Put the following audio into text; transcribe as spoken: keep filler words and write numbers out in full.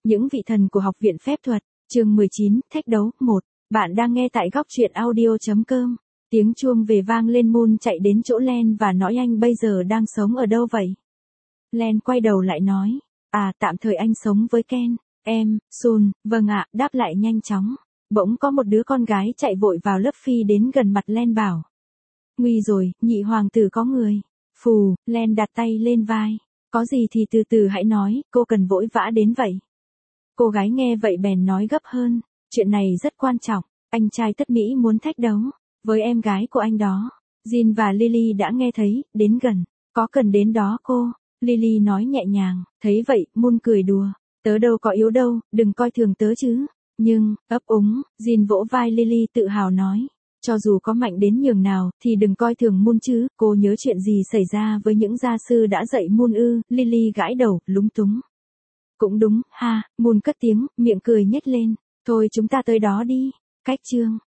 Những vị thần của học viện phép thuật, chương mười chín, thách đấu, một. Bạn đang nghe tại góc truyện audio chấm com. Tiếng chuông về vang lên. Moon chạy đến chỗ Len và nói anh bây giờ đang sống ở đâu vậy? Len quay đầu lại nói, à tạm thời anh sống với Ken. Em, Sun, vâng ạ, đáp lại nhanh chóng. Bỗng có một đứa con gái chạy vội vào lớp phi đến gần mặt Len bảo. Nguy rồi, nhị hoàng tử có người. Phù, Len đặt tay lên vai. Có gì thì từ từ hãy nói, cô cần vội vã đến vậy. Cô gái nghe vậy bèn nói gấp hơn, chuyện này rất quan trọng, anh trai tất Mỹ muốn thách đấu với em gái của anh đó. Jin và Lily đã nghe thấy, đến gần, có cần đến đó cô? Lily nói nhẹ nhàng, thấy vậy, Moon cười đùa, tớ đâu có yếu đâu, đừng coi thường tớ chứ. Nhưng, ấp úng, Jin vỗ vai Lily tự hào nói, cho dù có mạnh đến nhường nào, thì đừng coi thường Moon chứ, cô nhớ chuyện gì xảy ra với những gia sư đã dạy Moon ư? Lily gãi đầu, lúng túng. Cũng đúng, ha, Moon cất tiếng, miệng cười nhếch lên, thôi chúng ta tới đó đi. Cách chương